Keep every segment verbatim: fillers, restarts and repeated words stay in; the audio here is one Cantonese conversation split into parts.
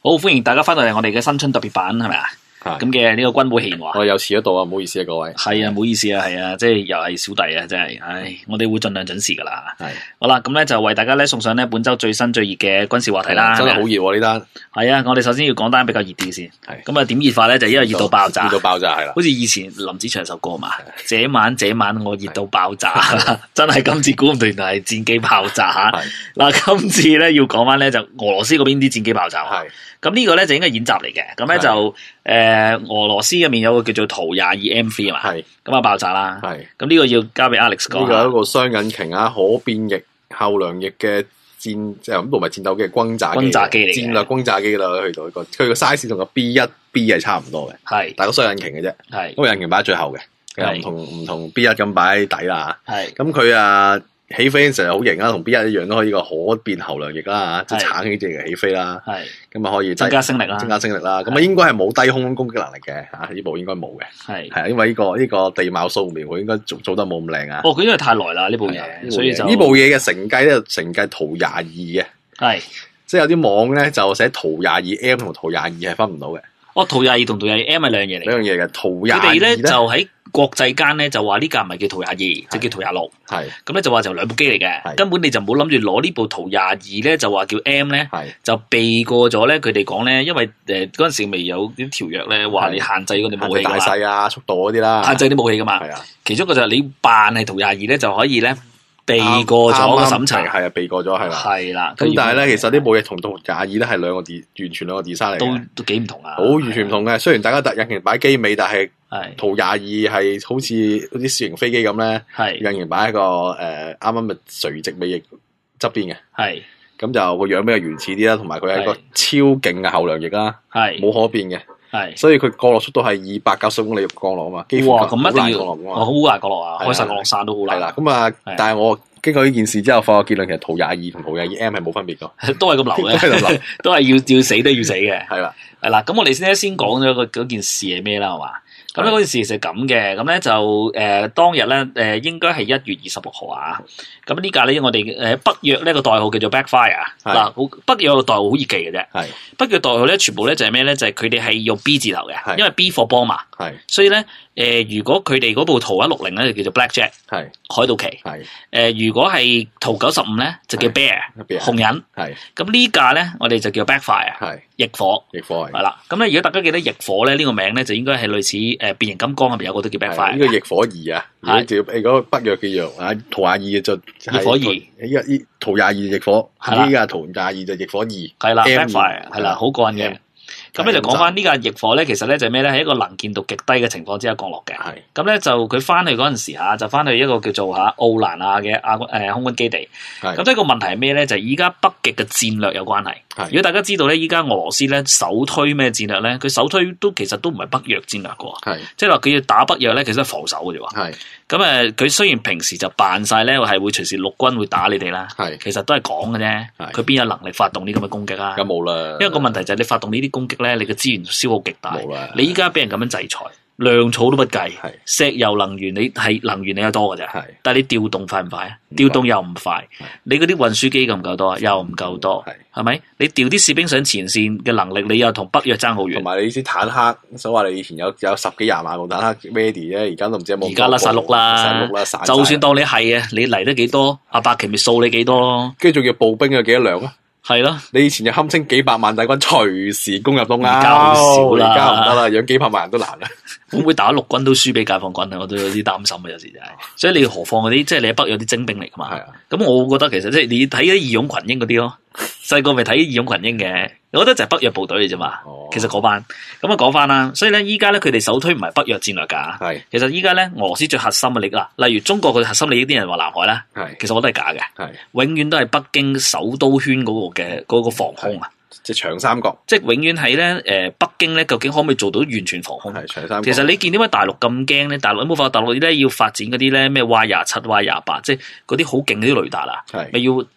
好，歡迎大家翻到嚟我哋嘅新春特別版，係咪啊？咁嘅呢個軍武獻話， 我有遲咗到啊，唔好意思啊，各位。 係啊，唔好意思啊，係啊，即係又係小弟啊，真係，唉，我哋會盡量準時噶啦。 係， 好啦，咁咧就為大家咧送上咧本周最新最熱嘅軍事話題啦。 真係好熱喎呢單。 係啊，我哋首先要講單比較熱啲先。 係。 咁啊，點熱法咧？就因為熱到爆炸。熱到爆炸係啦。 好似以前林子祥首歌嘛，這晚這晚我熱到爆炸，真係今次估唔到原來係戰機爆炸吓。嗱，今次咧要講翻咧就俄羅斯嗰邊啲戰機爆炸。係。咁呢個咧就應該演習嚟嘅，咁咧就誒、呃、俄羅斯入面有個叫做圖廿二 M 三啊嘛，咁啊爆炸啦，咁呢個要交俾 Alex 講。 呢個係一個雙引擎啊，可變翼後梁翼嘅戰即係咁同埋戰鬥機嘅轟炸機， 轟炸機嚟嘅戰略轟炸機啦，去到一個佢個 size 同個 B 一 B 係差唔多嘅，係，但係個雙引擎嘅啫，係，嗰個引擎擺喺最後嘅，唔同唔同 B 一咁擺喺底啦，係，咁佢啊。起飛成日好型啦，同 B 一一樣都可以個可變後梁翼啦，即係撐起隻嚟起飛啦。係咁啊，可以增加升力啦， 增加升力啦。咁啊，應該係冇低空攻擊能力嘅嚇，呢部應該冇嘅。係係啊，因為呢個呢個地貌掃描佢應該做做得冇咁靚啊。 哦，佢因為太耐啦呢部嘢，所以就呢部嘢嘅承繼咧，承繼圖廿二嘅。係，即係有啲網咧就寫圖廿二 M 同圖廿二係分唔到嘅。 哦，圖廿二同圖廿二 M 係兩樣嘢嚟。 兩樣嘢嘅圖廿二佢哋咧就喺國際間咧就話呢架唔係叫圖廿二，就叫圖廿六。係咁咧就話就兩部機嚟嘅，根本你就唔好諗住攞呢部圖廿二咧就話叫 M 咧，就避過咗咧佢哋講咧，因為誒嗰陣時未有啲條約咧話你限制嗰啲武器大細啊、速度嗰啲啦， 限制啲武器噶嘛。係啊，其中一個就係你扮係圖廿二咧就可以咧避過咗個審查， 係啊，避過咗係啦。係啦， 咁但係咧其實呢部嘢同圖廿二咧係兩個 D 完全兩個 design 嚟嘅， 都都幾唔同啊， 好完全唔同嘅。雖然大家突引擎擺機尾，但係。係圖廿二係好似嗰啲小型飛機咁咧，係引擎擺喺個誒啱啱咪垂直尾翼側邊嘅，係咁就個樣比較原始啲啦，同埋佢係一個超勁嘅後梁翼啦，係冇可變嘅，係所以佢降落速度係二百九十公里降落啊嘛，幾乎哇咁一定要降落， 好難降落啊，開晒降落傘都好難。 係啦，咁啊，但係我經過呢件事之後，發覺結論其實圖廿二同圖廿二 M 係冇分別噶， 都係咁流嘅，都係要要死都要死嘅，係啦，係啦，咁我哋先先講咗個嗰件事係咩啦，係嘛？咁咧嗰件事其實係咁嘅，咁咧就誒、呃、當日咧誒、呃、應該係一月二十六號啊，咁呢架咧我哋誒北約呢個代號叫做 Backfire 嗱，好北約個代號好易記嘅啫，係北約代號咧全部咧就係咩咧？就係佢哋係用 B 字頭嘅，因為 B for bomb 嘛，係所以咧誒、呃、如果佢哋嗰部圖一六零咧就叫做 Blackjack，係海盜旗，係誒、呃、如果係圖九十五咧就叫 Bear 紅人，係咁呢架咧我哋就叫 Backfire，係逆火，逆火係啦。咁咧如果大家記得逆火咧呢、這個名咧就應該係類似誒。呃變形金剛係咪有個都叫 Backfire？呢個逆火二啊，如果照誒嗰個北約嘅藥啊，圖廿二就逆火二，依家依圖廿二逆火，依家圖廿二就逆火二，係啦 ，Backfire 係啦，好過癮嘅。咁咧就講翻呢架逆火咧，其實咧就係咩咧？喺一個能見度極低嘅情況之下降落嘅。係咁咧就佢翻去嗰陣時嚇，就翻去一個叫做嚇奧蘭亞嘅亞誒空軍基地。係咁，即係個問題係咩咧？就係依家北極嘅戰略有關係。如果大家知道咧，依家俄羅斯咧首推咩戰略咧？佢首推都其實都唔係北約戰略嘅喎。係即係話佢要打北約咧，其實係防守嘅啫喎。係咁誒，佢雖然平時就扮晒咧，係會隨時陸軍會打你哋啦。係其實都係講嘅啫。佢邊有能力發動呢咁嘅攻擊啊？咁冇啦。因為個問題就係你發動呢啲攻擊咧，你嘅資源消耗極大。你依家俾人咁樣制裁，糧草都不計，石油能源你係能源你有多嘅啫。但係你調動快唔快啊？調動又唔快。你嗰啲運輸機夠唔夠多啊？又唔夠多，係咪？你調啲士兵上前線嘅能力，你又同北約爭好遠。同埋你啲坦克，所話你以前有有十幾廿萬部坦克 ready 咧，而家都唔知有冇。而家甩晒碌啦，就算當你係啊，你嚟得幾多？阿伯奇咪掃你幾多咯？跟住仲要步兵有幾多輛啊？係咯，你以前就堪稱幾百萬大軍隨時攻入東歐，而家好少啦，而家唔得啦，養幾百萬人都難啦。會唔會打陸軍都輸俾解放軍啊？我都有啲擔心啊，有時就係。所以你何況嗰啲，即係你喺北有啲精兵嚟噶嘛？係啊。咁我覺得其實即係你睇啲義勇群英嗰啲咯，細個咪睇義勇群英嘅，我覺得就係北約部隊嚟啫嘛。哦。其實嗰班咁啊講翻啦，所以咧依家咧佢哋首推唔係北約戰略噶。係。其實依家咧俄羅斯最核心嘅力啦，例如中國嘅核心利益啲人話南海啦，係。其實我都係假嘅。係。永遠都係北京首都圈嗰個嘅嗰個防空啊。即係長三角，即係永遠係咧，誒，北京咧究竟可唔可以做到完全防空？係長三角。其實你見點解大陸咁驚咧？大陸有冇發覺大陸咧要發展嗰啲咧咩 Y 廿七、Y 廿八，即係嗰啲好勁嗰啲雷達啊？係咪要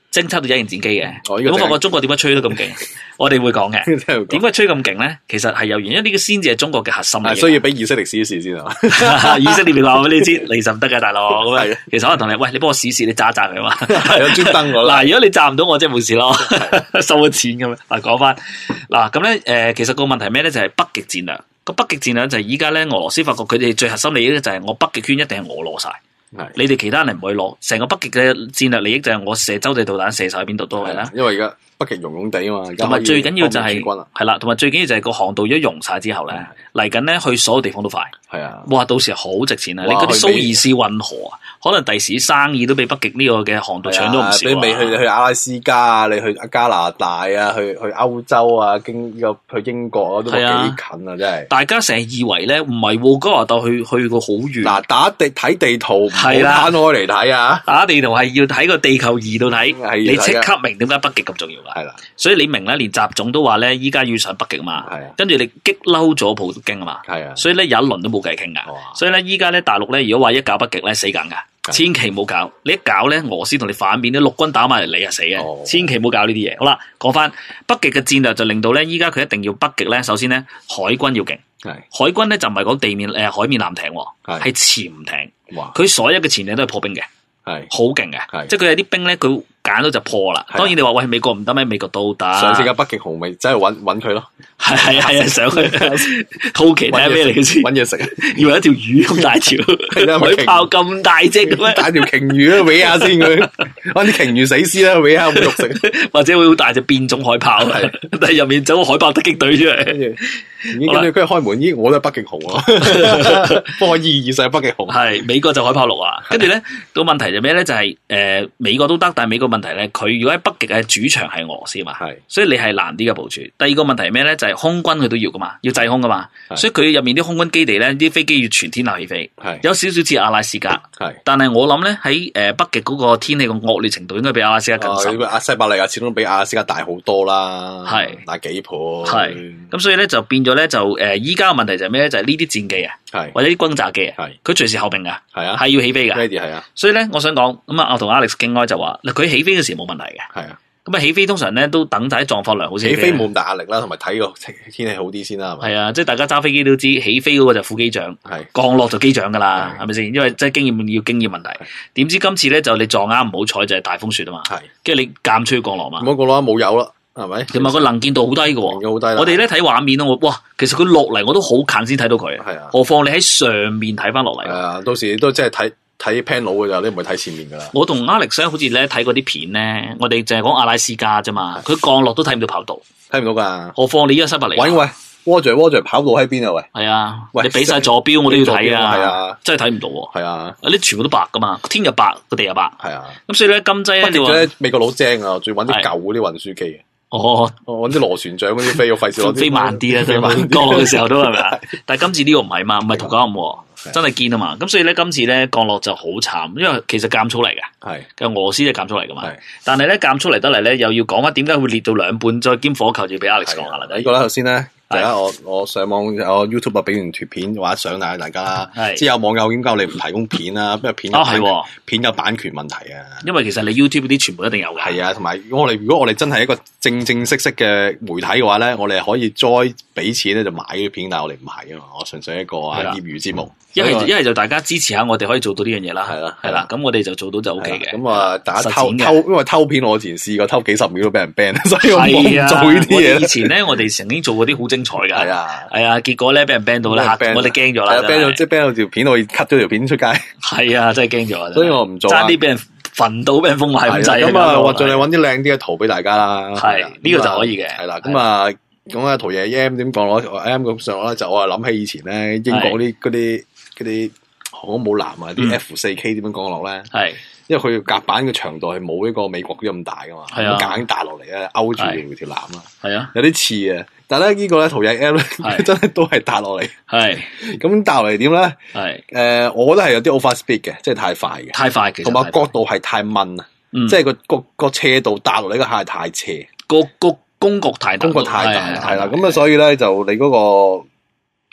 偵測到隱形戰機嘅。咁發覺中國點解吹得咁勁？我哋會講嘅。點解吹咁勁咧？其實係有原因，呢個先至係中國嘅核心嚟嘅。 需要俾以色列試一試先啊！ 以色列話俾你知，你就唔得㗎，大佬。咁啊，其實可能同你，喂，你幫我試試，你炸一炸佢嘛。 係啊，專登我。 嗱，如果你炸唔到我，即係冇事咯，收咗錢咁樣。嗱，講翻嗱，咁咧誒，其實個問題咩咧？就係北極戰略。個北極戰略就係依家咧，俄羅斯發覺佢哋最核心利益咧就係我北極圈一定係我攞晒。你哋其他人唔可以攞，成個北極嘅戰略利益就係我射洲際導彈射晒喺邊度都係啦。 因為而家北極融融地啊嘛， 同埋最緊要就係係啦，同埋最緊要就係個航道一融晒之後咧，嚟緊咧去所有地方都快。係啊，哇！到時好值錢啊！你嗰啲蘇伊士運河啊，可能第時生意都俾北極呢個嘅航道搶咗唔少。 你未去去阿拉斯加啊，你去加拿大啊，去去歐洲啊，經呢個去英國啊，都幾近啊！真係。大家成日以為咧唔係加拿大去去過好遠。 嗱，打地睇地圖唔好攤開嚟睇啊！ 打地圖係要睇個地球儀度睇，你即刻明點解北極咁重要啦。係啦，所以你明咧，連習總都話咧，依家要上北極嘛。係啊，跟住你激嬲咗普京啊嘛。係啊，所以咧有一輪都冇計傾噶。所以咧，依家咧大陸咧，如果話一搞北極咧，死梗噶，千祈唔好搞。你一搞咧，俄羅斯同你反面，啲陸軍打埋嚟，你啊死啊！哦、千祈唔好搞呢啲嘢。好啦，講翻北極嘅戰略就令到咧，依家佢一定要北極咧，首先咧海軍要勁。係海軍咧就唔係講地面誒、呃、海面艦艇，係潛艇。哇！佢所有嘅潛艇都係破冰嘅，係好勁嘅。即係佢有啲冰咧，佢揀到就破啦。當然你話喂美國唔得咩？美國都得。上次嘅北極熊咪真係搵搵佢咯。係係係啊，上去好奇睇下咩嚟嘅先，搵嘢食，以為一條魚咁大條，海豹咁大隻嘅咩？打條鯨魚啊，搲下先佢，搵啲鯨魚死屍啦，搲下冇肉食，或者會好大隻變種海豹，但係入面走個海豹突擊隊出嚟，跟住佢開門，咦，我都係北極熊啊，科伊爾上北極熊，係美國就海豹六啊，跟住咧個問題就咩咧？就係誒美國都得，但係美國問題咧，佢如果喺北極嘅主場係俄羅斯嘛，係，所以你係難啲嘅部署。第二個問題係咩咧？就係空軍佢都要噶嘛，要制空噶嘛，所以佢入面啲空軍基地咧，啲飛機要全天候起飛，有少少似阿拉斯加，但係我諗咧喺誒北極嗰個天氣個惡劣程度應該比阿拉斯加更深。阿西伯利亞始終比阿拉斯加大好多啦，係大幾倍。係咁所以咧就變咗咧就誒依家嘅問題就係咩咧？就係呢啲戰機啊，或者啲轟炸機啊，佢隨時後備噶，係啊，係要起飛噶，係啊。所以咧我想講咁啊，我同 Alex 傾開就話嗱，佢起飛嘅時冇問題嘅，係啊。咁啊起飛通常咧都等晒狀況良好先起飛，冇咁大壓力啦，同埋睇個天氣好啲先啦，係咪？係啊，即係大家揸飛機都知，起飛嗰個就副機長，係降落就機長噶啦，係咪先？因為即係經驗要經驗問題。點知今次咧就你撞啱唔好彩就係大風雪啊嘛，係，跟住你間吹降落嘛，冇降落冇有啦，係咪？同埋個能見度好低嘅，好低。我哋咧睇畫面咯，哇，其實佢落嚟我都好近先睇到佢，係啊。何況你喺上面睇翻落嚟，係啊，到時都即係睇。睇 panel 嘅咋，你唔係睇前面噶啦。我同 Alex 好似咧睇嗰啲片咧，我哋淨係講阿拉斯加啫嘛，佢降落都睇唔到跑道，睇唔到噶。何況你依家西伯利亞？喂喂 Roger Roger 跑道喺邊啊？喂，係啊，喂，你俾晒坐標我都要睇啊，係啊，真係睇唔到喎。係啊，你全部都白噶嘛，天日白，個地又白。係啊，咁所以咧金劑咧，你話美國佬精啊，仲要揾啲舊嗰啲運輸機。哦，揾啲螺旋槳嗰啲飛，我費事攞飛慢啲啦，飛慢降落嘅時候都係咪？但係今次呢個唔係嘛，唔係圖九五，真係堅啊嘛。咁所以咧，今次咧降落就好慘，因為其實監出嚟嘅，係，嘅俄羅斯就監出嚟噶嘛。但係咧監出嚟得嚟咧，又要講翻點解會裂到兩半，再兼火球，就要俾 Alex 講下啦。呢個咧，頭先咧。大家我我上網我 YouTube 啊，俾完條片或者相帶大家啦。係，即係有網友點解你唔提供片啊？因為片啊係片有版權問題啊。因為其實你 YouTube 啲全部一定有嘅。係啊，同埋我哋如果我哋真係一個正正式式嘅媒體嘅話咧，我哋可以再俾錢咧就買啲片，但係我哋唔係啊嘛。我純粹一個業餘節目。一係一係就大家支持下我哋可以做到呢樣嘢啦。係啦係啦，咁我哋就做到就 O K 嘅。咁啊，大家偷偷因為偷片我之前試過偷幾十秒都俾人 ban， 所以我冇做呢啲嘢。以前咧我哋曾經做過啲好精彩嘅。係啊係啊，結果咧俾人 ban 到咧，我哋驚咗啦。ban 到即係 ban 到條片，我 cut 咗條片出街。係啊，真係驚咗。所以我唔做。爭啲俾人焚到，俾人封埋咁滯。咁啊，我盡量揾啲靚啲嘅圖俾大家啦。係呢個就可以嘅。係啦，咁啊，咁啊，圖嘢 M 點講咯 ？M 咁上咧就我係諗起以前咧英國啲嗰啲嗰啲航空母艦啊，啲 F 四 K 點樣降落咧？係。因為佢甲板嘅長度係冇呢個美國啲咁大噶嘛，咁夾硬打落嚟咧，勾住條纜啊，係啊，有啲似啊。但係咧呢個咧圖影 M 咧，真係都係打落嚟。係咁打落嚟點咧？係誒，我覺得係有啲 over speed 嘅，即係太快嘅，太快，同埋角度係太掹啊，即係個個個斜度打落嚟個下係太斜，個個弓角太大，弓角太大係啦。咁啊，所以咧就你嗰個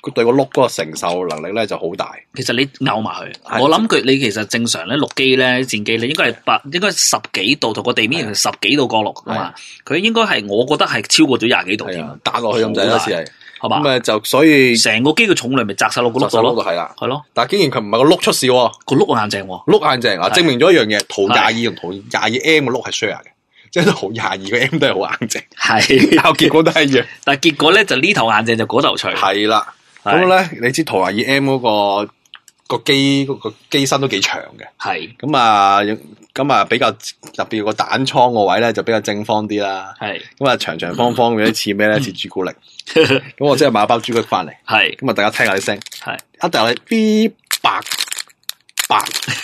對個碌嗰個承受能力咧就好大。 其實你拗埋佢，我諗佢你其實正常咧陸機咧戰機咧應該係八應該十幾度同個地面十幾度降落噶嘛，佢應該係我覺得係超過咗廿幾度添， 打落去咁滯嗰時係。 係嘛？ 咁誒就所以成個機嘅重量咪砸晒落個碌度咯， 係啦， 係咯。 但係竟然佢唔係個碌出事喎， 個碌硬淨喎， 碌硬淨啊！證明咗一樣嘢，圖廿二同圖廿二 M 個碌係 share 嘅，即係圖廿二個 M 都係好硬淨，係，但係結果都係一樣。但係結果咧就呢頭硬淨就嗰頭脆。係啦，咁咧你知圖廿二 M 嗰個個機嗰個機身都幾長嘅，係。咁啊咁啊比較特別個彈倉個位咧就比較正方啲啦，係。咁啊長長方方嘅，似咩咧？似朱古力。咁我真係買包朱古力翻嚟，係咁啊！大家聽下啲聲，係一就係 B 白白，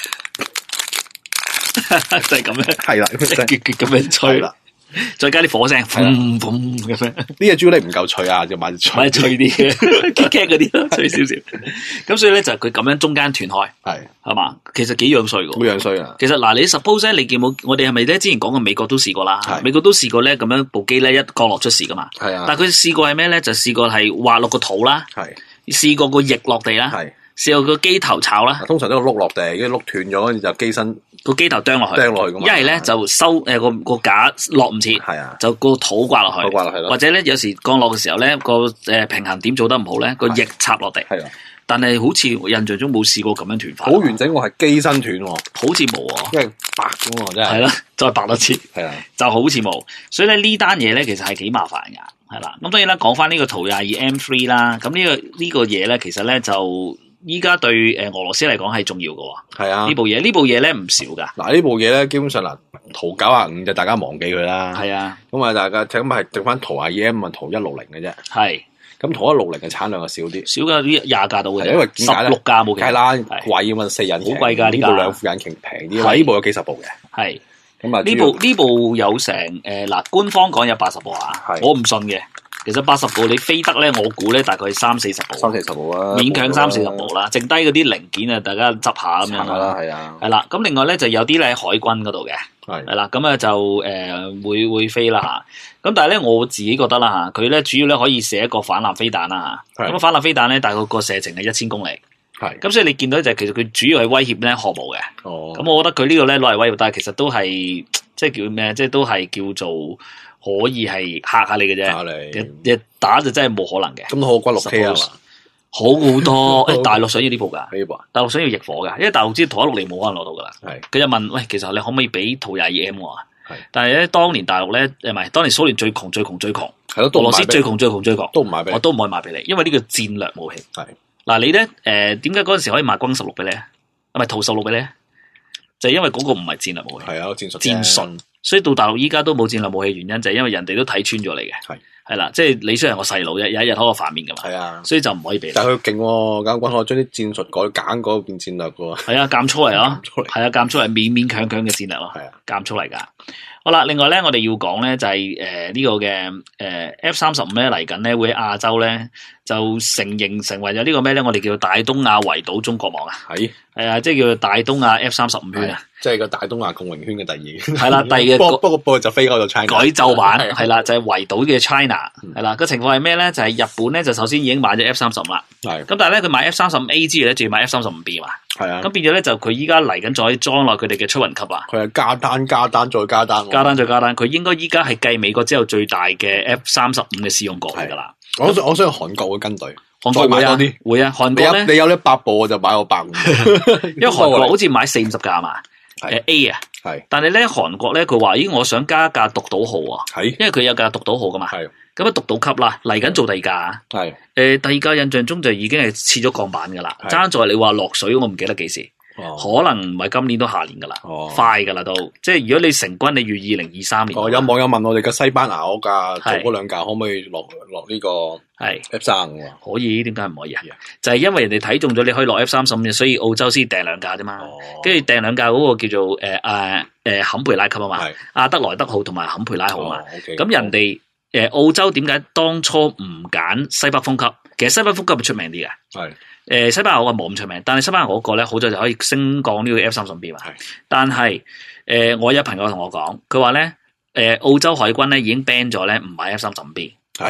就係咁樣，係啦，咁樣吹啦，再加啲火聲，嘭嘭咁樣。呢隻朱古力唔夠脆啊，就買脆脆啲嘅 ，Kit Kat 嗰啲咯，脆少少。咁所以咧就佢咁樣中間斷開，係係嘛，其實幾樣衰噶，幾樣衰啊！其實嗱，你 suppose 咧，你見冇？我哋係咪咧之前講過美國都試過啦？美國都試過咧，咁樣部機咧一降落出事噶嘛？係啊。但係佢試過係咩咧？就試過係滑落個肚啦，係試過個翼落地啦，係試過個機頭炒啦。通常都個碌落地，跟住碌斷咗，跟住就機身。個機頭釘落去，釘落去咁。一係咧就收誒個個架落唔切，係啊，就個肚掛落去，掛落去咯。或者咧有時降落嘅時候咧個誒平衡點做得唔好咧，個翼插落地，係啊。但係好似印象中冇試過咁樣斷法。好完整喎，係機身斷喎，好似冇喎，因為白咁喎，真係。係啦，再白多次，係啊，就好似冇。所以咧呢單嘢咧其實係幾麻煩噶，係啦。咁當然啦，講翻呢個圖廿二 M 三啦，咁呢個呢個嘢咧其實咧就。依家對誒俄羅斯嚟講係重要嘅喎，係啊，呢部嘢呢部嘢咧唔少噶。嗱呢部嘢咧，基本上嗱圖九啊五就大家忘記佢啦，係啊，咁啊大家咁係剩翻圖廿二 M 啊圖一六零嘅啫，係，咁圖一六零嘅產量就少啲，少嘅啲廿架到嘅，因為十六架冇，係啦，貴要問四人，好貴㗎呢部兩副引擎平啲，呢部有幾十部嘅，係，咁啊呢部呢部有成誒嗱官方講有八十部啊，我唔信嘅。其實八十部你飛得咧，我估咧大概三四十部，三四十部啊，勉強三四十部啦。剩低嗰啲零件啊，大家執下咁樣啦，係啊，係啦。咁另外咧就有啲咧喺海軍嗰度嘅，係係啦。咁啊就誒、呃、會會飛啦吓。咁但係咧我自己覺得啦吓，佢咧主要咧可以射一個反艦飛彈啦吓。咁反艦飛彈咧大概個射程係一千公里，係。咁所以你見到就係其實佢主要係威脅咧航母嘅。哦。咁我覺得佢呢個咧攞嚟威脅，但係其實都係即係叫咩？即係都係叫做。可以係嚇下你嘅啫，日日打就真係冇可能嘅。咁好過六 K 啊嘛，好好多。誒，大陸想要呢部噶，呢部啊，大陸想要逆火噶，因為大陸知圖一六零冇可能攞到噶啦。係，佢就問喂，其實你可唔可以俾圖廿二 M 啊？係，但係咧，當年大陸咧，誒唔係，當年蘇聯最窮最窮最窮，係咯，俄羅斯最窮最窮最窮，都唔賣俾，我都唔可以賣俾你，因為呢個戰略武器。係，嗱你咧，誒點解嗰陣時可以賣轟十六俾你啊？唔係圖十六俾你，就係因為嗰個唔係戰略武器，係啊，戰術戰術。所以到大陸依家都冇戰略武器，原因就係因為人哋都睇穿咗你嘅，係係啦，即係你雖然係我細佬啫，有一日可以反面噶嘛，係啊，所以就唔可以俾你。但係佢勁喎，間軍可將啲戰術改揀嗰邊戰略噶喎，係啊，監出嚟咯，係啊，監出嚟勉勉強強嘅戰略咯，係啊，監出嚟噶。好啦，另外咧，我哋要講咧就係誒呢個嘅誒、呃、F 三十五咧嚟緊咧會喺亞洲咧就成形成為咗呢個咩咧？我哋叫做大東亞圍堵中國網啊，係係啊，即係叫做大東亞 F 三十五圈啊，即係個大東亞共榮圈嘅第二係啦，第二個不過不過就飛開咗 China 改奏版係啦，就係、是、圍堵嘅 China 係啦，個情況係咩咧？就係、是、日本咧就首先已經買咗 F 三十五啦，係咁但係咧佢買 F 三十五 A 之餘咧仲要買 F 三十五 B 嘛，係啊，咁變咗咧就佢依家嚟緊再裝落佢哋嘅出雲級啦，佢係加單加單再加單。加單再加單，佢應該依家係繼美國之後最大嘅 F 三十五嘅試用國嚟噶啦。我我相信韓國會跟隊，韓國會啊，會啊，韓國咧，你有一百部我就買我百五，因為韓國好似買四五十架嘛，誒 A 啊，係，但係咧韓國咧佢話咦我想加架獨島號啊，係，因為佢有架獨島號噶嘛，係，咁啊獨島級啦，嚟緊做第二架，係，誒第二架印象中就已經係切咗鋼板噶啦，爭在你話落水我唔記得幾時。哦、可能唔係今年都下年噶啦，哦、快噶啦都，即係如果你成軍，你預二零二三年。哦，有網友問我哋嘅西班牙嗰架做嗰兩架可唔可以落落呢個係 F 三十五？可以，點解唔可以啊？就係、是、因為人哋睇中咗，你可以落 F 三十五，所以澳洲先訂兩架啫嘛。跟住訂兩架嗰個叫做誒誒誒坎培拉級啊嘛，阿德萊德號同埋坎培拉號嘛。咁、哦 okay, 人哋誒、呃、澳洲點解當初唔揀西北風級？其實西北風級係出名啲嘅。係。誒、呃，西班牙嗰個冇咁出名，但係西班牙嗰個咧，好在就可以升降呢個 F 三十 B 嘛。係，但係誒、呃，我有朋友同我講，佢話咧，誒、呃，澳洲海軍咧已經 ban 咗咧，唔買 F 三十 B。係，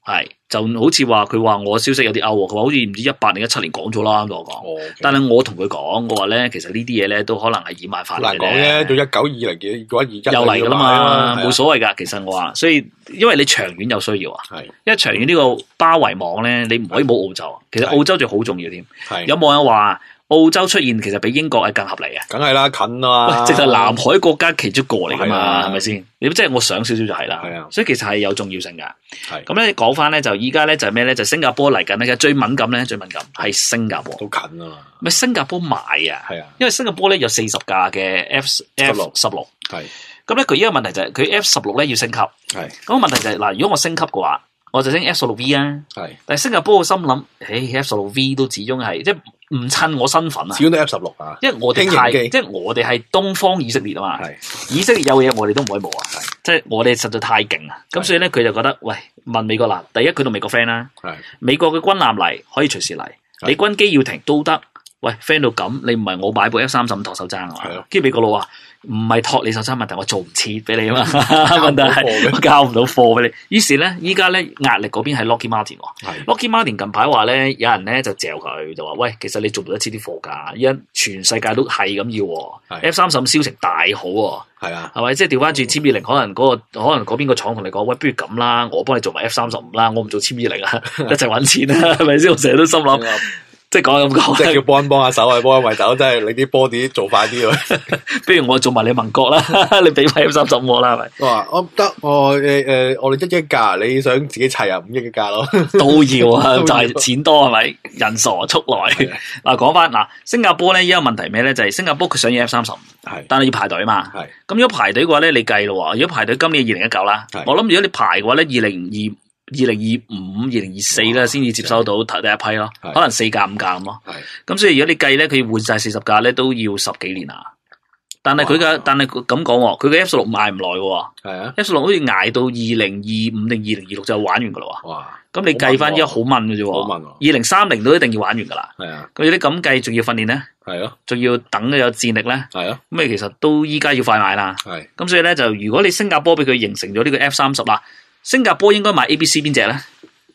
係就好似話佢話我消息有啲勾，佢話好似唔知一八定一七年講咗啦，同我講。哦 okay. 但係我同佢講，我話咧，其實呢啲嘢咧都可能係掩埋法嚟嘅。難講啫，到一九二零幾嗰一二一又嚟噶啦嘛，冇所謂噶。其實我話，所以因為你長遠有需要啊，係因為長遠呢個包圍網咧，你唔可以冇澳洲。其實澳洲就好重要添。有網友話澳洲出現其實比英國係更合理啊。梗係啦，近啊嘛。喂，直頭南海國家其中一個嚟噶嘛，係咪先？你即係我想少少就係啦。係啊，所以其實係有重要性噶。係咁咧，講翻咧就依家咧就係咩咧？就新加坡嚟緊咧，最敏感咧，最敏感係新加坡。好近啊嘛。咪新加坡買啊？係啊，因為新加坡咧有四十架嘅 F F 十六。係。咁咧佢依家問題就係佢 F 十六咧要升級。係。咁個問題就係嗱，如果我升級嘅話，我就升 F 十六 V 啊。係。但係新加坡我心諗，誒 F 十六 V 都始終係即係唔襯我身份啊。始終都 F 十六啊。因為我哋係即係我哋係東方以色列啊嘛。係。以色列有嘢我哋都唔可以冇啊。係。即係我哋實在太勁啦。咁所以咧佢就覺得，喂，問美國嗱，第一佢同美國 friend 啦。係。美國嘅軍艦嚟可以隨時嚟，你軍機要停都得。喂 friend 到咁，你唔係我買部 F 三十五托手踭啊嘛？係咯。跟住美國佬話唔係托你手踭問題，我做唔切俾你啊嘛。問題係我交唔到貨俾你。於是咧，依家咧壓力嗰邊係 Lockheed Martin。係。Lockheed Martin 近排話咧，有人咧就嚼佢，就話喂，其實你做唔到一次啲貨㗎，依家全世界都係咁要。F 三十五銷情大好喎。係啊。係咪？即係調翻轉千二零，可能嗰、嗰個可能嗰邊個廠同你講，喂，不如咁啦，我幫你做埋 F 三十五啦，我唔做千二零啊，一齊揾錢啦，係咪先？我成日都心諗。即係講咁講，即係叫幫幫下手啊，幫下埋手，即係你啲 body 做快啲喎。不如我做埋你盟國啦，你俾翻 F 三十我啦，係咪？我話我得，我誒誒，我哋一億架，你想自己砌啊？五億嘅價咯，都要啊，就係錢多係咪？人傻速來。嗱，講翻嗱，新加坡咧，依家問題咩咧？就係新加坡佢想要 F 三十，係，但係要排隊嘛。係。咁如果排隊嘅話咧，你計咯，如果排隊今年二零一九啦，我諗如果你排嘅話咧，二零二。二零二五、二零二四咧，先至接收到第一批咯，可能四架五架咁咯。咁所以如果你計咧，佢換晒四十架咧，都要十幾年啊。但係佢嘅，但係咁講，佢嘅 F 十六賣唔耐嘅。係啊 ，F 十六好似捱到二零二五定二零二六就玩完噶啦。哇！咁你計翻依家好問嘅啫。好問。二零三零都一定要玩完噶啦。係啊。咁有啲咁計，仲要訓練咧。係咯。仲要等有戰力咧。係咯。咁你其實都依家要快買啦。係。咁所以咧，就如果你新加坡俾佢形成咗呢個 F 三十啦。新加坡應該買 A、B、C 邊隻咧？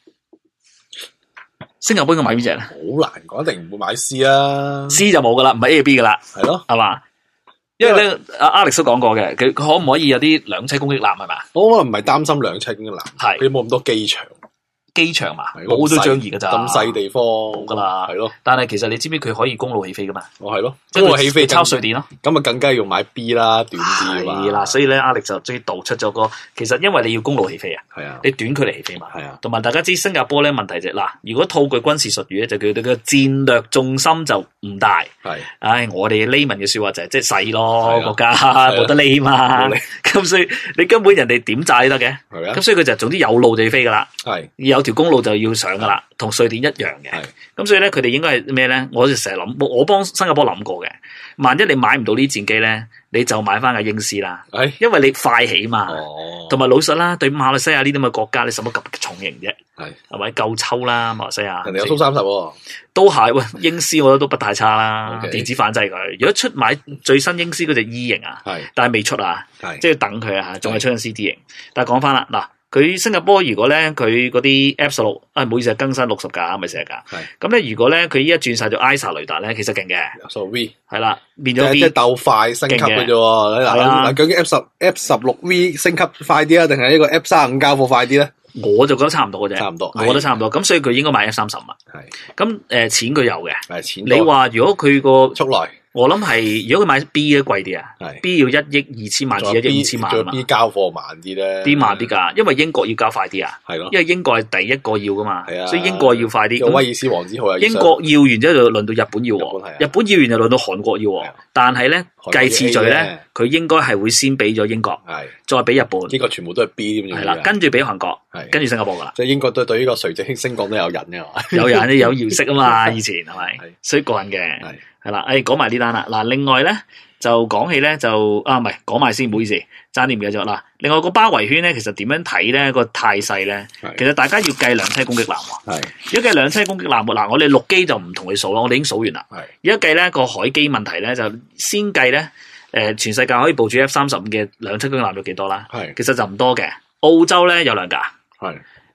新加坡應該買邊隻咧？好難講，一定唔會買 C 啊 ！C 就冇噶啦，唔係 A、B 噶啦，係咯，係嘛？因為咧，阿 Alex 都講過嘅，佢佢可唔可以有啲兩棲攻擊艦係嘛？我可能唔係擔心兩棲攻擊艦，係佢冇咁多機場。機場嘛，冇咗張儀噶咋，咁細地方冇噶啦，係咯。但係其實你知唔知佢可以公路起飛噶嘛？哦，係咯，公路起飛抄瑞典咯。咁啊，更加要買 B 啦，短啲啦。係啦，所以咧，阿力就終於道出咗個，其實因為你要公路起飛啊，係啊，你短距離起飛嘛，係啊。同埋大家知新加坡咧問題就嗱，如果套句軍事術語咧，就叫佢嘅戰略重心就唔大。係，唉，我哋匿文嘅說話就係即係細咯，國家冇得匿嘛。咁所以你根本人哋點炸都得嘅。係啊。咁所以佢就總之有路就要飛噶啦。係。有條公路就要上噶啦，同瑞典一樣嘅。咁所以咧，佢哋應該係咩咧？我就成日諗，我幫新加坡諗過嘅。萬一你買唔到呢啲戰機咧，你就買翻個英斯啦。係，因為你快起嘛。哦。同埋老實啦，對馬來西亞呢啲咁嘅國家，你使乜咁重型啫？係，係咪夠抽啦？馬來西亞人哋有蘇三十，都係喂英斯，我覺得都不太差啦。Okay. 電子反制佢，如果出買最新英斯嗰隻 E 型啊，係，但係未出啊，係，即係等佢啊，仲係出緊 C D 型。但係講翻啦，嗱。佢新加坡如果咧佢嗰啲 F 十六，啊唔好意思，更新六十架，咪四十架。係咁咧，如果咧佢依家轉晒咗 I S A 雷達咧，其實勁嘅。十 V 係啦，變咗 V，即係鬥快升級嘅啫。嗱，究竟 F 十 F 十六 V 升級快啲啊，定係呢個 F 三十五交貨快啲咧？我就覺得差唔多嘅啫，差唔多，我覺得差唔多。咁所以佢應該買 F 三十啊。係咁誒，錢佢有嘅。係錢。你話如果佢個速來？我諗係，如果佢買 B 咧貴啲啊 ，B 要一億二千萬至一億五千萬啊嘛。B 交貨慢啲咧，B 慢啲噶，因為英國要交快啲啊。係咯，因為英國係第一個要噶嘛，所以英國要快啲。威爾斯王子號英國要完之後就輪到日本要，日本要完就輪到韓國要。但係咧計次序咧，佢應該係會先俾咗英國，再俾日本。英國全部都係 B 咁樣。係啦，跟住俾韓國，跟住新加坡噶啦。即係英國對對呢個垂直升降都有人嘅嘛，有人有儀式啊嘛，以前係咪？所以個人嘅。係啦，誒，講埋呢單啦。嗱，另外咧就講起咧就啊，唔係講埋先，唔好意思，爭啲唔記得咗啦。另外個包圍圈咧，其實點樣睇咧個態勢咧？其實大家要計兩棲攻擊艦喎。係，如果計兩棲攻擊艦，嗱，我哋陸基就唔同佢數啦，我哋已經數完啦。係，而家計咧個海基問題咧，就先計咧，誒，全世界可以部署 F 三十五嘅兩棲攻擊艦有幾多啦？係，其實就唔多嘅。澳洲咧有兩架。係。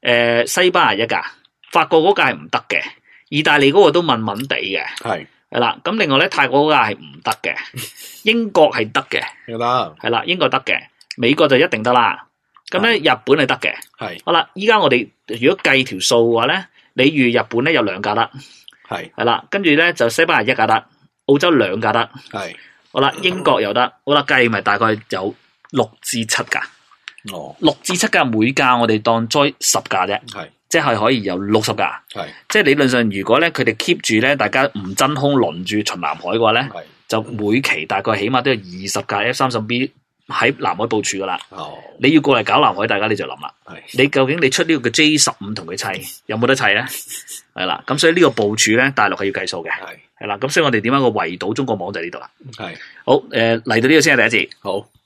誒西班牙一架，法國嗰架係唔得嘅，意大利嗰個都問問地嘅， 係係啦。咁另外咧，泰國嗰架係唔得嘅，英國係得嘅， 得係啦，英國得嘅，美國就一定得啦。咁咧日本係得嘅， 係好啦。依家我哋如果計條數嘅話咧，你預日本咧有兩架得， 係係啦，跟住咧就西班牙一架得，澳洲兩架得， 係好啦，英國又得，好啦，計咪大概有六至七架。 哦， 六至七架，每架我哋當載十架啫， 係即係可以有六十架， 係即係理論上，如果咧佢哋 keep 住咧，大家唔真空輪住巡南海嘅話咧，就每期大概起碼都有二十架 F 三十 B 喺南海部署噶啦。哦，你要過嚟搞南海，大家你就諗啦，係你究竟你出呢個嘅 J 十五同佢砌，有冇得砌咧？係啦，咁所以呢個部署咧，大陸係要計數嘅，係係啦，咁所以我哋點解個圍堵中國網就喺呢度啦。係好誒，嚟到呢個先係第一節，好。